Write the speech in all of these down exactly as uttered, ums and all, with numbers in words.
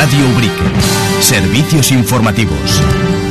Radio Ubrique. Servicios informativos.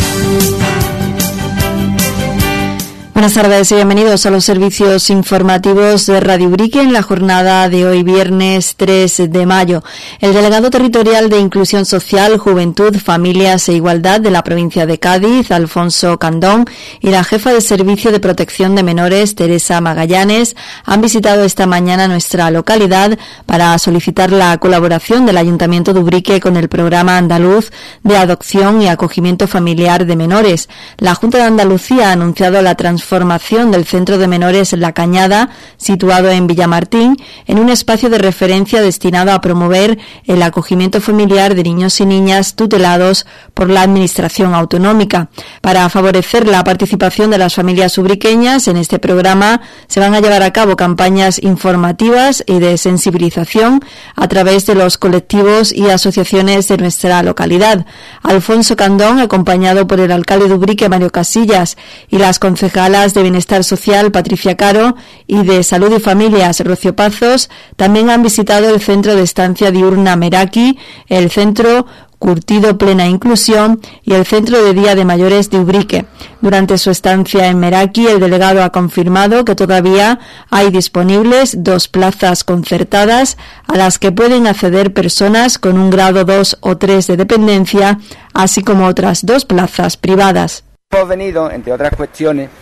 Buenas tardes y bienvenidos a los servicios informativos de Radio Ubrique en la jornada de hoy, viernes tres de mayo. El delegado territorial de Inclusión Social, Juventud, Familias e Igualdad de la provincia de Cádiz, Alfonso Candón, y la jefa de Servicio de Protección de Menores, Teresa Magallanes, han visitado esta mañana nuestra localidad para solicitar la colaboración del Ayuntamiento de Ubrique con el Programa Andaluz de Adopción y Acogimiento Familiar de Menores. La Junta de Andalucía ha anunciado la transformación formación del Centro de Menores La Cañada, situado en Villamartín, en un espacio de referencia destinado a promover el acogimiento familiar de niños y niñas tutelados por la Administración Autonómica. Para favorecer la participación de las familias ubriqueñas en este programa, se van a llevar a cabo campañas informativas y de sensibilización a través de los colectivos y asociaciones de nuestra localidad. Alfonso Candón, acompañado por el alcalde de Ubrique, Mario Casillas, y las concejalas de Bienestar Social, Patricia Caro, y de Salud y Familias, Rocío Pazos, también han visitado el Centro de Estancia Diurna Meraki, el Centro Curtido Plena Inclusión y el Centro de Día de Mayores de Ubrique. Durante su estancia en Meraki, el delegado ha confirmado que todavía hay disponibles dos plazas concertadas a las que pueden acceder personas con un grado dos o tres de dependencia, así como otras dos plazas privadas. Hemos venido, entre otras cuestiones,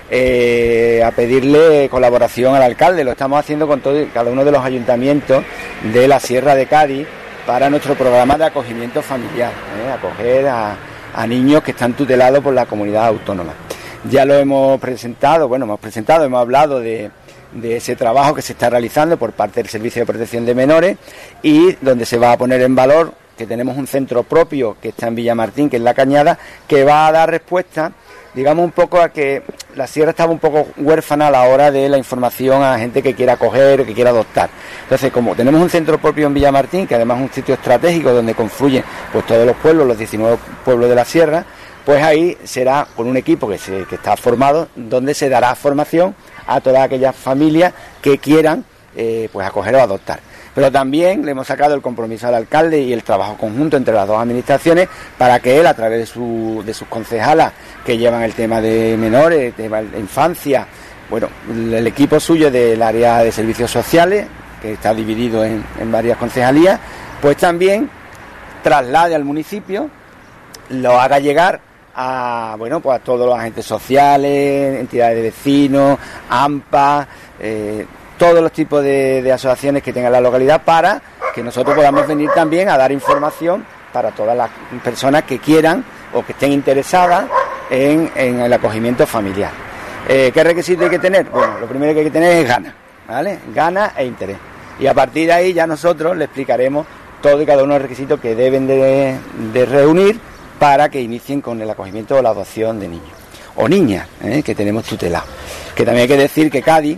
Eh, a pedirle colaboración al alcalde. Lo estamos haciendo con todo, cada uno de los ayuntamientos de la Sierra de Cádiz para nuestro programa de acogimiento familiar, ¿eh? acoger a, a niños que están tutelados por la comunidad autónoma. Ya lo hemos presentado, bueno, hemos presentado, hemos hablado de, de ese trabajo que se está realizando por parte del Servicio de Protección de Menores y donde se va a poner en valor que tenemos un centro propio que está en Villamartín, que es La Cañada, que va a dar respuesta, digamos, un poco a que la sierra estaba un poco huérfana a la hora de la información a gente que quiera acoger o que quiera adoptar. Entonces, como tenemos un centro propio en Villamartín, que además es un sitio estratégico donde confluyen pues todos los pueblos, los diecinueve pueblos de la sierra, pues ahí será con un equipo que, se, que está formado, donde se dará formación a todas aquellas familias que quieran eh, pues acoger o adoptar. Pero también le hemos sacado el compromiso al alcalde y el trabajo conjunto entre las dos administraciones para que él, a través de, su, de sus concejalas que llevan el tema de menores, el tema de infancia, bueno, el equipo suyo del área de servicios sociales, que está dividido en, en varias concejalías, pues también traslade al municipio, lo haga llegar a, bueno, pues a todos los agentes sociales, entidades de vecinos, AMPA, eh, todos los tipos de, de asociaciones que tenga la localidad, para que nosotros podamos venir también a dar información para todas las personas que quieran o que estén interesadas en, en el acogimiento familiar. Eh, ¿Qué requisitos hay que tener? Bueno, lo primero que hay que tener es ganas, ¿vale? Ganas e interés. Y a partir de ahí ya nosotros le explicaremos todo y cada uno de los requisitos que deben de, de reunir para que inicien con el acogimiento o la adopción de niños o niñas, ¿eh? que tenemos tutelados. Que también hay que decir que Cádiz,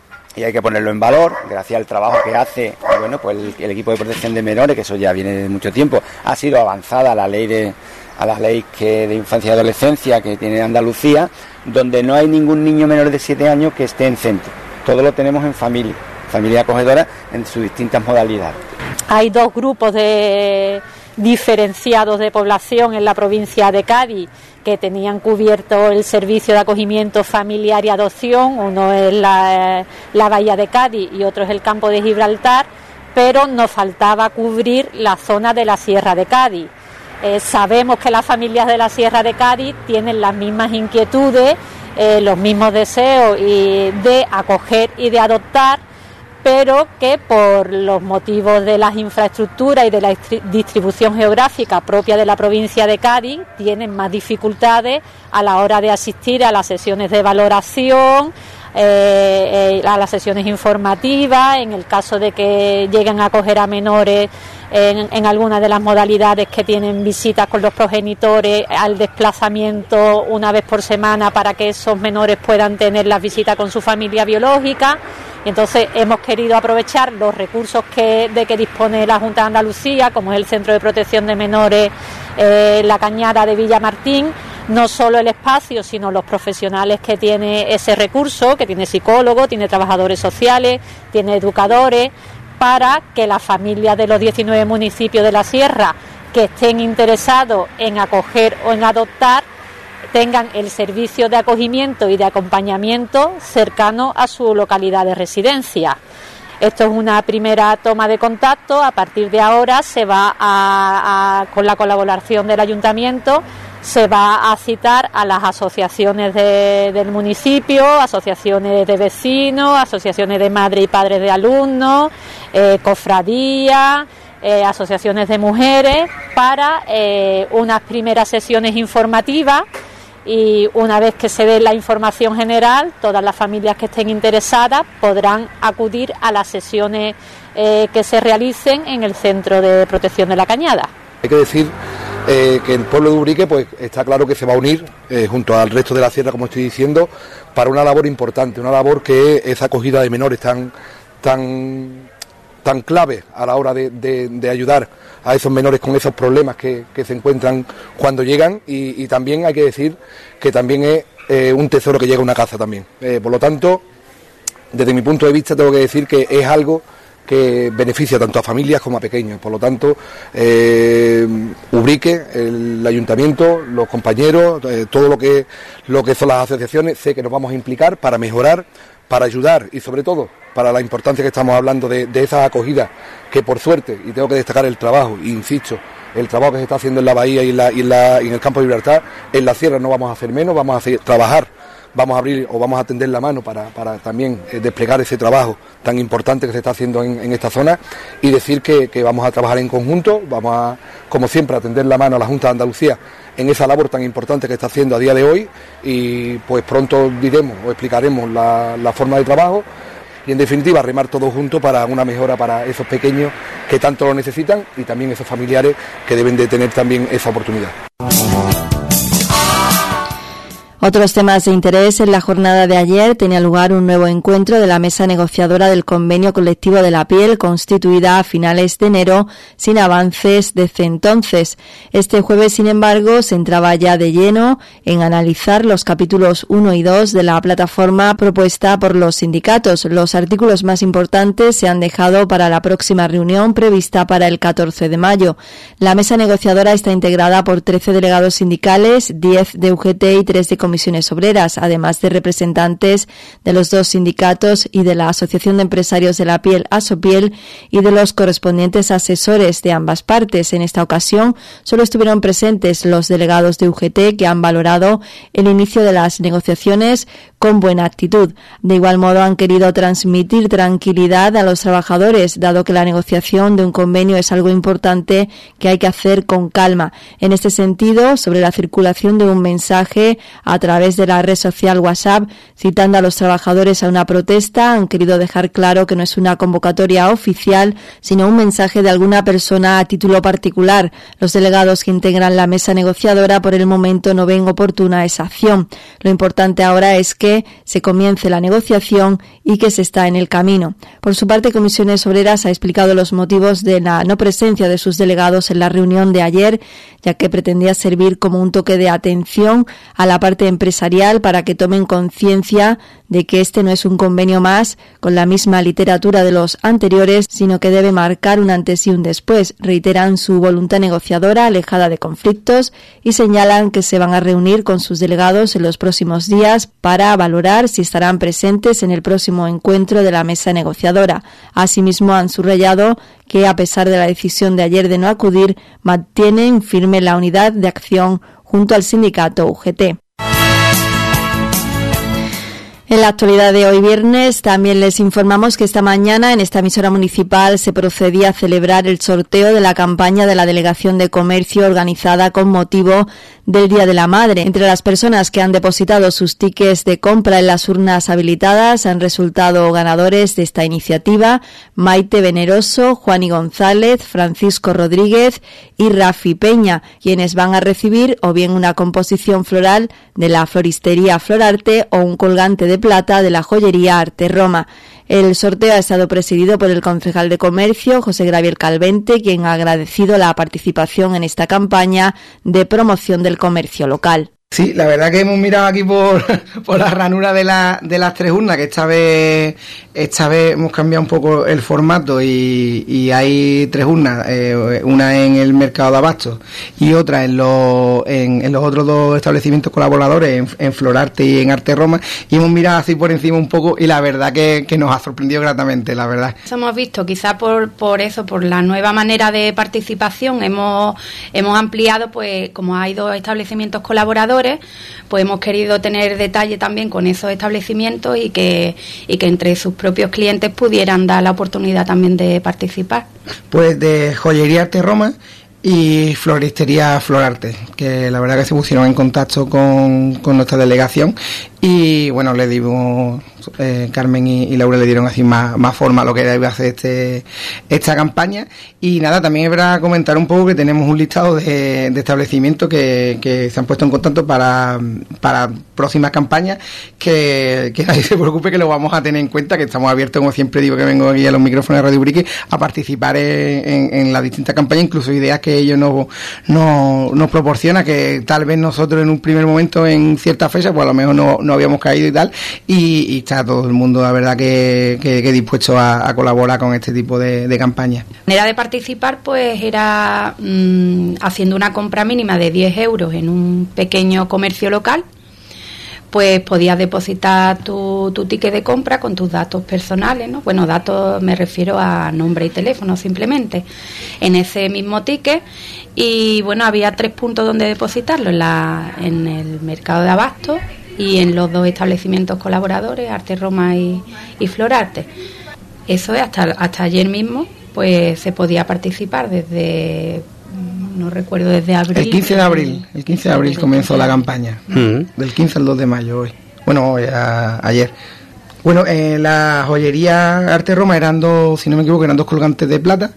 y hay que ponerlo en valor, gracias al trabajo que hace bueno pues el, el equipo de protección de menores, que eso ya viene de mucho tiempo, ha sido avanzada la ley de a la ley que de infancia y adolescencia que tiene Andalucía, donde no hay ningún niño menor de siete años que esté en centro. Todo lo tenemos en familia, familia acogedora en sus distintas modalidades. Hay dos grupos de diferenciados de población en la provincia de Cádiz que tenían cubierto el servicio de acogimiento familiar y adopción. Uno es la, la Bahía de Cádiz y otro es el Campo de Gibraltar, pero nos faltaba cubrir la zona de la Sierra de Cádiz. Eh, sabemos que las familias de la Sierra de Cádiz tienen las mismas inquietudes, eh, los mismos deseos y de acoger y de adoptar, pero que por los motivos de las infraestructuras y de la distribución geográfica propia de la provincia de Cádiz tienen más dificultades a la hora de asistir a las sesiones de valoración, eh, eh, a las sesiones informativas, en el caso de que lleguen a acoger a menores en, en alguna de las modalidades que tienen visitas con los progenitores, al desplazamiento una vez por semana para que esos menores puedan tener las visitas con su familia biológica. Y entonces hemos querido aprovechar los recursos que, de que dispone la Junta de Andalucía, como es el Centro de Protección de Menores, eh, La Cañada de Villamartín, no solo el espacio, sino los profesionales que tiene ese recurso, que tiene psicólogos, tiene trabajadores sociales, tiene educadores, para que las familias de los diecinueve municipios de la Sierra que estén interesados en acoger o en adoptar tengan el servicio de acogimiento y de acompañamiento cercano a su localidad de residencia. Esto es una primera toma de contacto. A partir de ahora se va a, a con la colaboración del ayuntamiento, se va a citar a las asociaciones de, del municipio, asociaciones de vecinos, asociaciones de madres y padres de alumnos, eh, cofradías, eh, asociaciones de mujeres, para eh, unas primeras sesiones informativas, y una vez que se dé la información general, todas las familias que estén interesadas podrán acudir a las sesiones eh, que se realicen en el Centro de Protección de la Cañada. Hay que decir eh, que el pueblo de Ubrique pues está claro que se va a unir eh, junto al resto de la sierra, como estoy diciendo, para una labor importante, una labor que esa acogida de menores tan tan tan clave a la hora de, de, de ayudar a esos menores con esos problemas que, que se encuentran cuando llegan, y, y también hay que decir que también es eh, un tesoro que llega a una casa también. Eh, por lo tanto, desde mi punto de vista tengo que decir que es algo que beneficia tanto a familias como a pequeños. Por lo tanto, eh, Ubrique, el ayuntamiento, los compañeros, eh, todo lo que, lo que son las asociaciones, sé que nos vamos a implicar para mejorar, para ayudar y sobre todo para la importancia que estamos hablando de, de esas acogidas, que por suerte, y tengo que destacar el trabajo, e insisto, el trabajo que se está haciendo en la bahía y en, la, y en, la, y en el campo de Gibraltar, en la sierra no vamos a hacer menos, vamos a hacer, trabajar, vamos a abrir o vamos a tender la mano para, para también eh, desplegar ese trabajo tan importante que se está haciendo en, en esta zona, y decir que, que vamos a trabajar en conjunto, vamos a, como siempre, a tender la mano a la Junta de Andalucía en esa labor tan importante que está haciendo a día de hoy, y pues pronto diremos o explicaremos la, la forma de trabajo, y en definitiva remar todos juntos para una mejora para esos pequeños que tanto lo necesitan, y también esos familiares que deben de tener también esa oportunidad. Otros temas de interés: en la jornada de ayer tenía lugar un nuevo encuentro de la mesa negociadora del convenio colectivo de la piel, constituida a finales de enero, sin avances desde entonces. Este jueves, sin embargo, se entraba ya de lleno en analizar los capítulos uno y dos de la plataforma propuesta por los sindicatos. Los artículos más importantes se han dejado para la próxima reunión prevista para el catorce de mayo. La mesa negociadora está integrada por trece delegados sindicales, diez de U G T y tres de Comisiones Obreras, además de representantes de los dos sindicatos y de la Asociación de Empresarios de la Piel, ASOPIEL, y de los correspondientes asesores de ambas partes. En esta ocasión solo estuvieron presentes los delegados de U G T, que han valorado el inicio de las negociaciones con buena actitud. De igual modo, han querido transmitir tranquilidad a los trabajadores, dado que la negociación de un convenio es algo importante que hay que hacer con calma. En este sentido, sobre la circulación de un mensaje a través de la red social WhatsApp, citando a los trabajadores a una protesta, han querido dejar claro que no es una convocatoria oficial, sino un mensaje de alguna persona a título particular. Los delegados que integran la mesa negociadora por el momento no ven oportuna esa acción. Lo importante ahora es que se comience la negociación y que se está en el camino. Por su parte, Comisiones Obreras ha explicado los motivos de la no presencia de sus delegados en la reunión de ayer, ya que pretendía servir como un toque de atención a la parte empresarial para que tomen conciencia de que este no es un convenio más con la misma literatura de los anteriores, sino que debe marcar un antes y un después. Reiteran su voluntad negociadora alejada de conflictos y señalan que se van a reunir con sus delegados en los próximos días para valorar si estarán presentes en el próximo encuentro de la mesa negociadora. Asimismo, han subrayado que, a pesar de la decisión de ayer de no acudir, mantienen firme la unidad de acción junto al sindicato U G T. En la actualidad de hoy viernes también les informamos que esta mañana en esta emisora municipal se procedía a celebrar el sorteo de la campaña de la Delegación de Comercio organizada con motivo del Día de la Madre. Entre las personas que han depositado sus tickets de compra en las urnas habilitadas han resultado ganadores de esta iniciativa Maite Veneroso, Juani González, Francisco Rodríguez y Rafi Peña, quienes van a recibir o bien una composición floral de la floristería Florarte o un colgante de plata de la joyería Arte Roma. El sorteo ha estado presidido por el concejal de Comercio, José Gabriel Calvente, quien ha agradecido la participación en esta campaña de promoción del comercio local. Sí, la verdad que hemos mirado aquí por, por la ranura de, la, de las tres urnas, que esta vez esta vez hemos cambiado un poco el formato y, y hay tres urnas, eh, una en el mercado de abastos y otra en los, en, en los otros dos establecimientos colaboradores, en, en Florarte y en Arte Roma, y hemos mirado así por encima un poco y la verdad que, que nos ha sorprendido gratamente, la verdad. Eso hemos visto, quizá por, por eso, por la nueva manera de participación, hemos, hemos ampliado, pues como hay dos establecimientos colaboradores, pues hemos querido tener detalle también con esos establecimientos y que, y que entre sus propios clientes pudieran dar la oportunidad también de participar. Pues de Joyería Arte Roma y Floristería Florarte, que la verdad que se pusieron en contacto con, con nuestra delegación y bueno, le dimos, eh, Carmen y, y Laura le dieron así más, más forma a lo que iba a hacer este, esta campaña. Y nada, también es para comentar un poco que tenemos un listado de, de establecimientos que, que se han puesto en contacto para, para próximas campañas, que, que nadie se preocupe, que lo vamos a tener en cuenta, que estamos abiertos, como siempre digo, que vengo aquí a los micrófonos de Radio Ubrique, a participar en, en, en las distintas campañas, incluso ideas que ellos nos, nos, nos proporcionan, que tal vez nosotros en un primer momento en ciertas fechas, pues a lo mejor no, no habíamos caído y tal, y, y está todo el mundo, la verdad, que, que, que dispuesto a, a colaborar con este tipo de, de campañas. La manera de participar pues era mmm, haciendo una compra mínima de diez euros en un pequeño comercio local, pues podías depositar tu, tu ticket de compra con tus datos personales, ¿no? Bueno, datos me refiero a nombre y teléfono simplemente, en ese mismo ticket. Y bueno, había tres puntos donde depositarlo, en, la, en el mercado de abastos y en los dos establecimientos colaboradores, Arte Roma y, y Florarte. Eso es, hasta, hasta ayer mismo pues se podía participar desde, no recuerdo, desde abril. El quince de abril, el quince de abril comenzó la campaña, uh-huh. Del quince al dos de mayo hoy. Bueno, hoy, a, ayer. Bueno, eh, la joyería Arte Roma eran dos, si no me equivoco, eran dos colgantes de plata,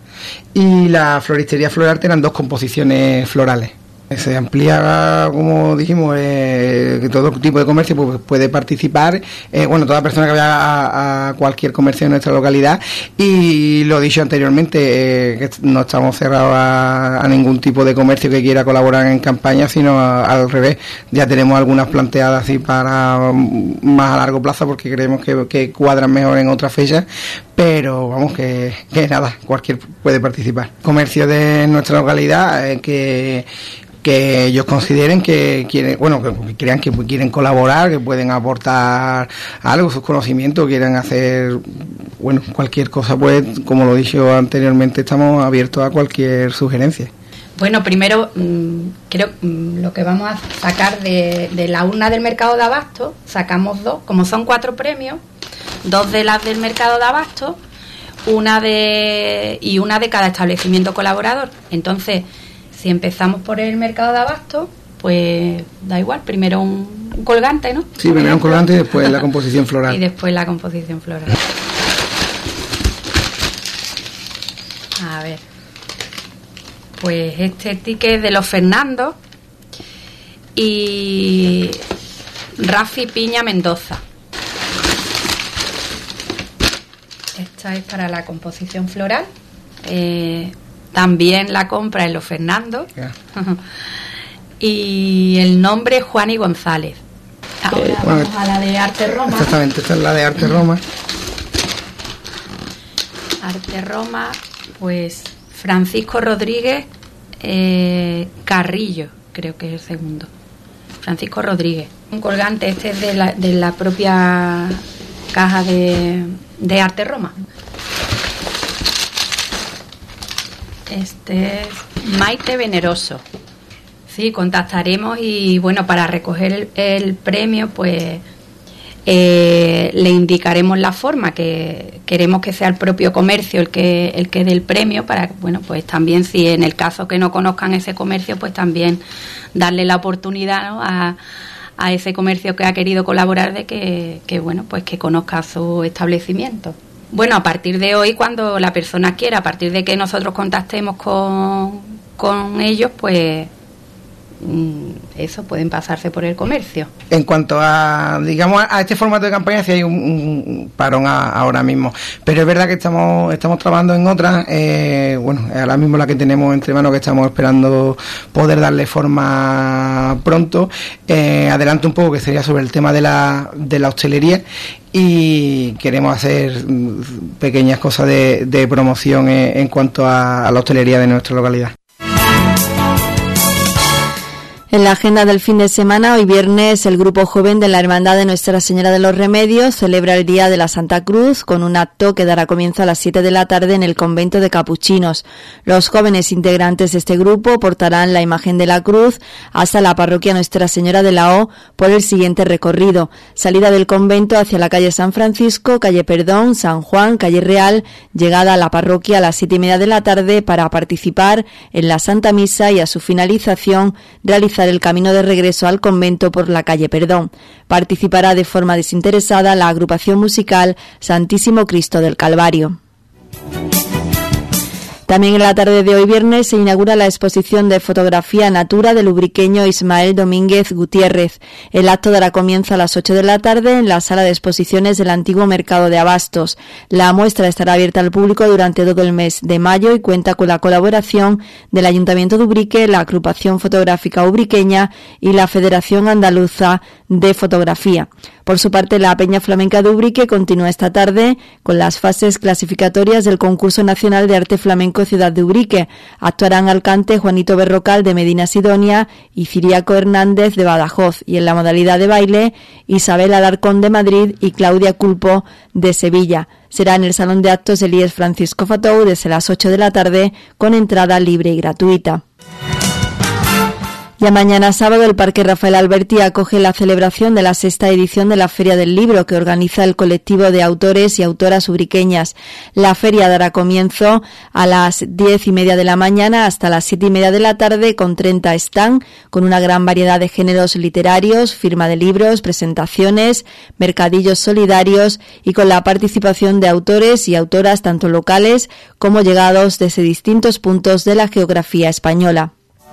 y la floristería Florarte eran dos composiciones florales. Se amplía, como dijimos, eh, que todo tipo de comercio pues, puede participar, eh, bueno, toda persona que vaya a, a cualquier comercio de nuestra localidad, y lo dicho anteriormente, eh, que no estamos cerrados a, a ningún tipo de comercio que quiera colaborar en campaña, sino a, al revés, ya tenemos algunas planteadas así para más a largo plazo, porque creemos que, que cuadran mejor en otras fechas, pero vamos, que, que nada, cualquier puede participar. Comercio de nuestra localidad, eh, que que ellos consideren que quieren, bueno, que crean que quieren colaborar, que pueden aportar algo, sus conocimientos, quieren hacer, bueno, cualquier cosa, pues, como lo he dicho anteriormente, estamos abiertos a cualquier sugerencia. Bueno, primero, mmm, creo mmm, lo que vamos a sacar de, de la urna del mercado de abasto, sacamos dos, como son cuatro premios, dos de las del mercado de abasto, una de y una de cada establecimiento colaborador. Entonces, si empezamos por el mercado de abasto, pues da igual, primero un, un colgante, ¿no? Sí, primero un colgante y después la composición floral. Y después la composición floral. A ver. Pues este ticket de los Fernandos y Rafi Piña Mendoza. Esta es para la composición floral. Eh, También la compra en los Fernandos. Yeah. Y el nombre Juani González. Ahora eh, bueno, vamos a la de Arte Roma. Exactamente, esta es la de Arte Roma. Arte Roma, pues Francisco Rodríguez eh, Carrillo, creo que es el segundo. Francisco Rodríguez. Un colgante, este es de la, de la propia caja de, de Arte Roma. Este es Maite Veneroso. Sí, contactaremos y bueno, para recoger el, el premio, pues eh, le indicaremos la forma, que queremos que sea el propio comercio el que el que dé el premio, para bueno, pues también, si en el caso que no conozcan ese comercio, pues también darle la oportunidad, ¿no?, a, a ese comercio que ha querido colaborar, de que, que bueno, pues que conozca su establecimiento. Bueno, a partir de hoy, cuando la persona quiera, a partir de que nosotros contactemos con, con ellos, pues eso, pueden pasarse por el comercio. En cuanto a, digamos, a este formato de campaña, sí hay un, un parón a, ahora mismo, pero es verdad que estamos estamos trabajando en otras, eh, bueno, ahora mismo la que tenemos entre manos, que estamos esperando poder darle forma pronto. Eh, adelanto un poco, que sería sobre el tema de la, de la hostelería, y queremos hacer pequeñas cosas de, de promoción en, en cuanto a, a la hostelería de nuestra localidad. En la agenda del fin de semana, hoy viernes, el grupo joven de la Hermandad de Nuestra Señora de los Remedios celebra el Día de la Santa Cruz con un acto que dará comienzo a las siete de la tarde en el convento de Capuchinos. Los jóvenes integrantes de este grupo portarán la imagen de la cruz hasta la parroquia Nuestra Señora de la O por el siguiente recorrido: salida del convento hacia la calle San Francisco, calle Perdón, San Juan, calle Real, llegada a la parroquia a las siete y media de la tarde para participar en la Santa Misa y, a su finalización, realizar el camino de regreso al convento por la calle Perdón. Participará de forma desinteresada la agrupación musical Santísimo Cristo del Calvario. También en la tarde de hoy viernes se inaugura la exposición de fotografía Natura del ubriqueño Ismael Domínguez Gutiérrez. El acto dará comienzo a las ocho de la tarde en la sala de exposiciones del antiguo mercado de Abastos. La muestra estará abierta al público durante todo el mes de mayo y cuenta con la colaboración del Ayuntamiento de Ubrique, la Agrupación Fotográfica Ubriqueña y la Federación Andaluza de Fotografía. Por su parte, la Peña Flamenca de Ubrique continúa esta tarde con las fases clasificatorias del Concurso Nacional de Arte Flamenco Ciudad de Ubrique. Actuarán al cante Juanito Berrocal de Medina Sidonia y Ciriaco Hernández de Badajoz, y en la modalidad de baile Isabel Alarcón de Madrid y Claudia Culpo de Sevilla. Será en el Salón de Actos Elías Francisco Fatou desde las ocho de la tarde, con entrada libre y gratuita. Ya mañana sábado, el Parque Rafael Alberti acoge la celebración de la sexta edición de la Feria del Libro, que organiza el colectivo de autores y autoras ubriqueñas. La feria dará comienzo a las diez y media de la mañana hasta las siete y media de la tarde, con treinta stand, con una gran variedad de géneros literarios, firma de libros, presentaciones, mercadillos solidarios y con la participación de autores y autoras tanto locales como llegados desde distintos puntos de la geografía española.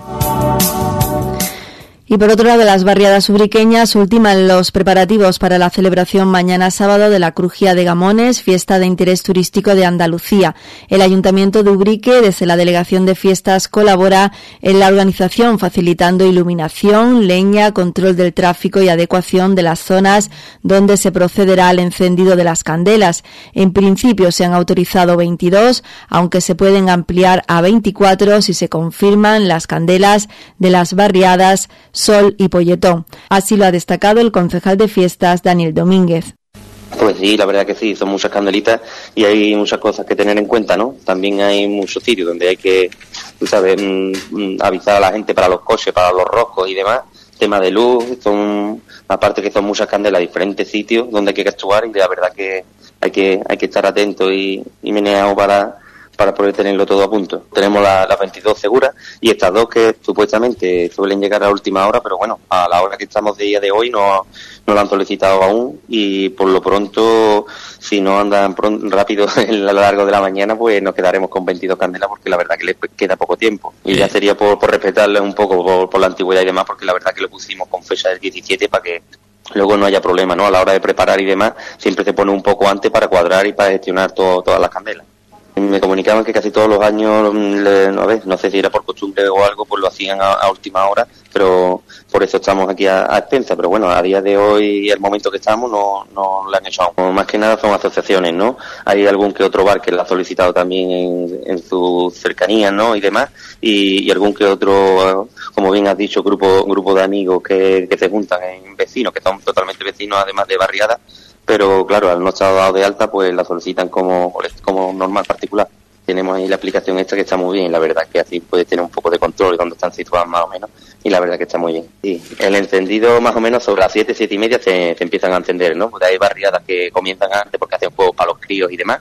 Y por otro lado, las barriadas ubriqueñas ultiman los preparativos para la celebración mañana sábado de la Crujía de Gamones, fiesta de interés turístico de Andalucía. El Ayuntamiento de Ubrique, desde la Delegación de Fiestas, colabora en la organización, facilitando iluminación, leña, control del tráfico y adecuación de las zonas donde se procederá al encendido de las candelas. En principio se han autorizado veintidós, aunque se pueden ampliar a veinticuatro si se confirman las candelas de las barriadas Sol y Polletón. Así lo ha destacado el concejal de fiestas, Daniel Domínguez. Pues sí, la verdad que sí, son muchas candelitas y hay muchas cosas que tener en cuenta, ¿no? También hay muchos sitios donde hay que, tú sabes, mmm, avisar a la gente para los coches, para los roscos y demás. Tema de luz, son, aparte que son muchas candelas, diferentes sitios donde hay que actuar, y la verdad que hay que hay que estar atentos y, y meneados para para poder tenerlo todo a punto. Tenemos la, las veintidós seguras y estas dos que supuestamente suelen llegar a la última hora, pero bueno, a la hora que estamos de día de hoy no, no la han solicitado aún, y por lo pronto, si no andan pronto, rápido a lo largo de la mañana, pues nos quedaremos con veintidós candelas, porque la verdad que les queda poco tiempo. Y ya sería por, por respetarles un poco por, por la antigüedad y demás, porque la verdad que lo pusimos con fecha del diecisiete para que luego no haya problema, ¿no? A la hora de preparar y demás, siempre se pone un poco antes para cuadrar y para gestionar todo, todas las candelas. Me comunicaban que casi todos los años, no, ver, no sé si era por costumbre o algo, pues lo hacían a, a última hora, pero por eso estamos aquí a, a expensa. Pero bueno, a día de hoy, el momento que estamos, no, no lo han hecho aún. Más que nada son asociaciones, ¿no? Hay algún que otro bar que lo ha solicitado también en, en sus cercanías, ¿no? Y demás, y, y algún que otro, como bien has dicho, grupo grupo de amigos que, que se juntan en vecinos, que son totalmente vecinos, además de barriadas. Pero claro, al no estar dado de alta, pues la solicitan como, como normal particular. Tenemos ahí la aplicación esta que está muy bien, la verdad que así puedes tener un poco de control de dónde están situadas más o menos, y la verdad que está muy bien. Sí, el encendido más o menos sobre las siete, siete y media se, se empiezan a encender, ¿no? Porque hay barriadas que comienzan antes porque hacen juegos para los críos y demás,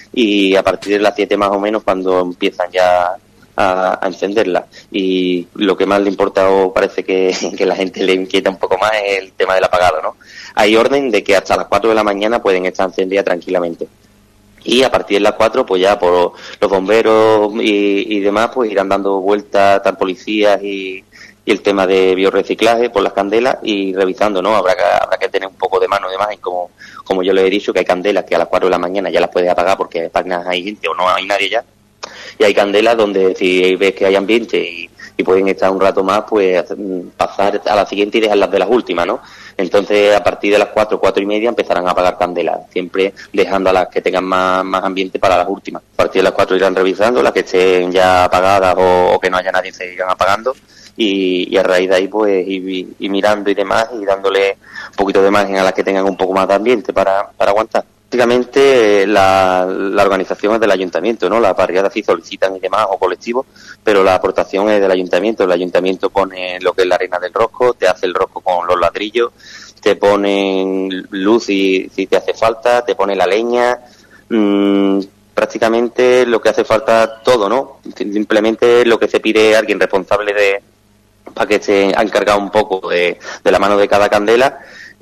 y a partir de las siete más o menos cuando empiezan ya a, a encenderla. Y lo que más le importa o parece que, que la gente le inquieta un poco más es el tema del apagado, ¿no? Hay orden de que hasta las cuatro de la mañana pueden estar encendidas tranquilamente. Y a partir de las cuatro, pues ya por los bomberos y, y demás, pues irán dando vueltas, tan policías y, y el tema de biorreciclaje por las candelas y revisando, ¿no? Habrá que, habrá que tener un poco de mano de más en como, como yo les he dicho, que hay candelas que a las cuatro de la mañana ya las puedes apagar porque apenas hay gente o no hay nadie ya, y hay candelas donde si ves que hay ambiente y, y pueden estar un rato más, pues pasar a la siguiente y dejar las de las últimas, ¿no? Entonces a partir de las cuatro, cuatro y media empezarán a apagar candelas, siempre dejando a las que tengan más, más ambiente para las últimas. A partir de las cuatro irán revisando, las que estén ya apagadas o, o que no haya nadie se irán apagando. Y, y a raíz de ahí pues ir, ir mirando y demás y dándole un poquito de margen a las que tengan un poco más de ambiente para, para aguantar. Prácticamente la, la organización es del ayuntamiento, ¿no? Las barriadas sí solicitan y demás o colectivos, pero la aportación es del ayuntamiento. El ayuntamiento pone lo que es la arena del rosco, te hace el rosco con los ladrillos, te ponen luz si, si te hace falta, te pone la leña, mmm, prácticamente lo que hace falta todo, ¿no? Simplemente lo que se pide a alguien responsable de para que se ha encargado un poco de, de la mano de cada candela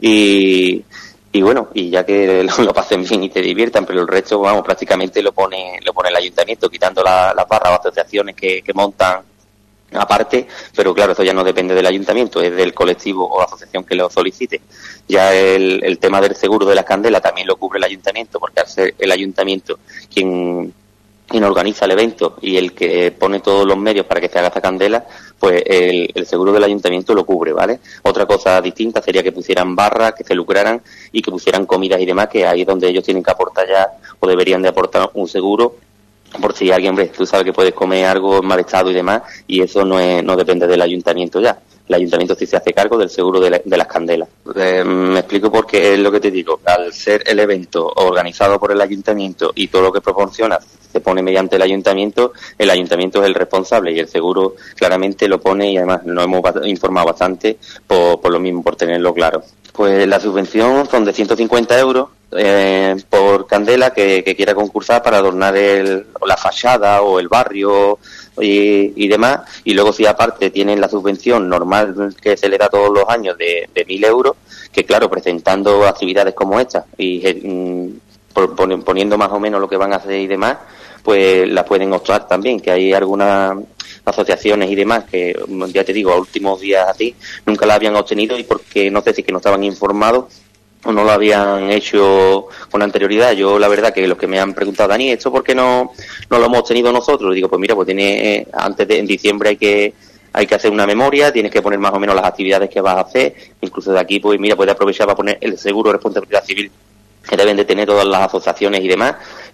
y, y bueno, y ya que lo, lo pasen bien y te diviertan, pero el resto, vamos, prácticamente lo pone lo pone el ayuntamiento, quitando las la barras o asociaciones que, que montan aparte, pero claro, eso ya no depende del ayuntamiento, es del colectivo o asociación que lo solicite. Ya el, el tema del seguro de las candelas también lo cubre el ayuntamiento, porque al ser el ayuntamiento quien quien organiza el evento y el que pone todos los medios para que se haga esta candela, pues el, el seguro del ayuntamiento lo cubre, ¿vale? Otra cosa distinta sería que pusieran barras, que se lucraran y que pusieran comidas y demás, que ahí es donde ellos tienen que aportar ya, o deberían de aportar un seguro, por si alguien, hombre, tú sabes que puedes comer algo en mal estado y demás, y eso no es, no depende del ayuntamiento ya. El ayuntamiento sí se hace cargo del seguro de, la, de las candelas. Eh, me explico porque es lo que te digo, al ser el evento organizado por el ayuntamiento y todo lo que proporciona se pone mediante el ayuntamiento, el ayuntamiento es el responsable y el seguro claramente lo pone y además nos hemos informado bastante por, por lo mismo, por tenerlo claro. Pues la subvención son de ciento cincuenta euros eh, por candela que, que quiera concursar para adornar el, la fachada o el barrio y, y demás, y luego si aparte tienen la subvención normal que se le da todos los años de, de mil euros, que claro, presentando actividades como esta y eh, poniendo más o menos lo que van a hacer y demás, pues la pueden optar también, que hay algunas asociaciones y demás que, ya te digo, a últimos días así, nunca la habían obtenido y porque no sé si que no estaban informados o no lo habían hecho con anterioridad. Yo la verdad que los que me han preguntado, Dani, ¿esto por qué no, no lo hemos obtenido nosotros? Digo, pues mira, pues tiene, eh, antes de, en diciembre hay que hay que hacer una memoria, tienes que poner más o menos las actividades que vas a hacer, incluso de aquí, pues mira, puedes aprovechar para poner el seguro de responsabilidad civil que deben de tener todas las asociaciones y demás,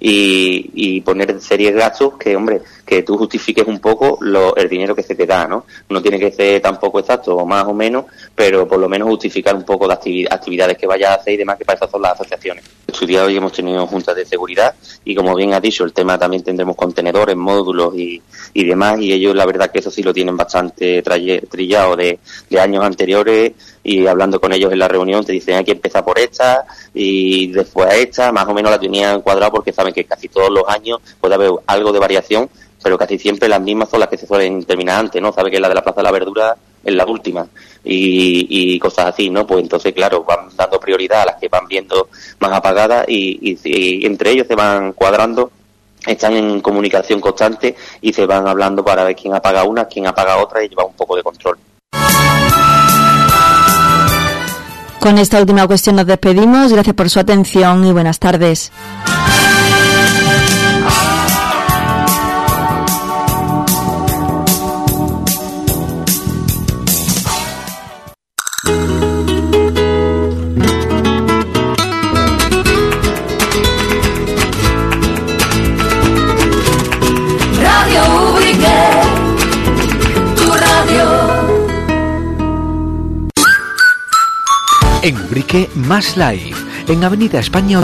y, y poner series de gastos que, hombre, que tú justifiques un poco lo, el dinero que se te da, ¿no? No tiene que ser tampoco exacto, o más o menos, pero por lo menos justificar un poco las activi- actividades que vayas a hacer y demás, que para eso son las asociaciones. Estudiado y hemos tenido juntas de seguridad, y como bien has dicho, el tema también tendremos contenedores, módulos y, y demás, y ellos la verdad que eso sí lo tienen bastante traye- trillado de, de años anteriores, y hablando con ellos en la reunión te dicen hay que empezar por esta y después a esta, más o menos la tenían cuadrada porque saben que casi todos los años puede haber algo de variación, pero casi siempre las mismas son las que se suelen terminar antes, ¿no? Sabe que la de la Plaza de la Verdura es la última y, y cosas así, ¿no? Pues entonces, claro, van dando prioridad a las que van viendo más apagadas y, y, y entre ellos se van cuadrando, están en comunicación constante y se van hablando para ver quién apaga una, quién apaga otra y llevar un poco de control. Con esta última cuestión nos despedimos. Gracias por su atención y buenas tardes. Radio Ubrique, tu radio. En Ubrique, Más Life, en Avenida España